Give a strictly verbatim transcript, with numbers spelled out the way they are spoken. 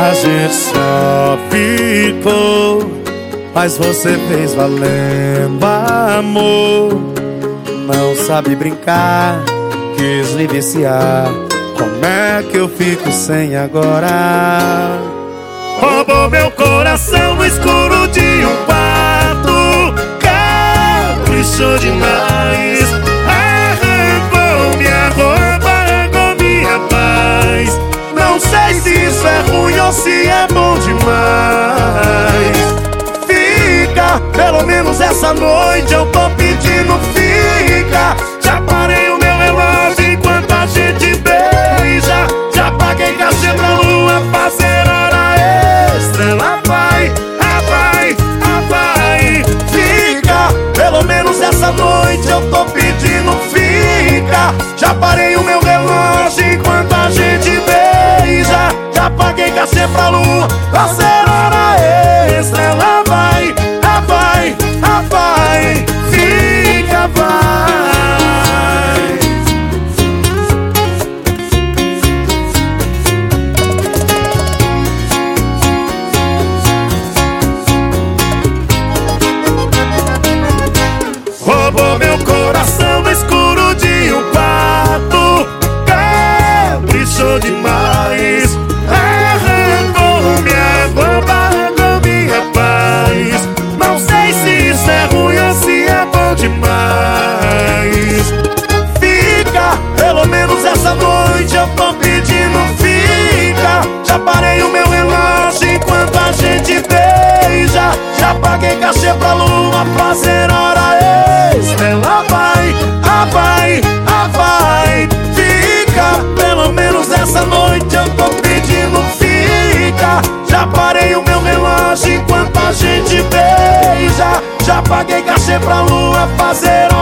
A gente só ficou, mas você fez valendo amor. Não sabe brincar, quis lhe viciar. Como é que eu fico sem agora? Roubou meu coração no escuro de um quarto, caprichou demais. Arrancou minha roupa, arrancou minha paz. Não sei se isso é ruim ou se é bom demais. Fica, pelo menos essa noite eu tô pedindo, fica. Já parei o meu relógio enquanto a gente beija. Já paguei cachê pra lua fazer hora extra. Ela vai, ela vai, ela vai. Fica, pelo menos essa noite eu tô pedindo, fica. Já parei o meu relógio enquanto a gente beija. Já paguei cachê pra lua fazer hora extra. Ela vai, ela vai, ela vai. Fica, vai. Roubou meu coração no escuro de um quarto, caprichou demais. Arrancou minha roupa, arrancou minha paz. Não sei se isso é ruim ou se é bom demais. Fica, pelo menos essa noite eu tô pedindo, fica. Já parei o meu relógio enquanto a gente beija. Já paguei cachê pra lua fazer hora extra. Ela vai, ela vai, ela vai. Fica, pelo menos essa noite eu tô pedindo, fica. Já parei o meu relógio enquanto a gente beija. Já paguei cachê pra lua fazer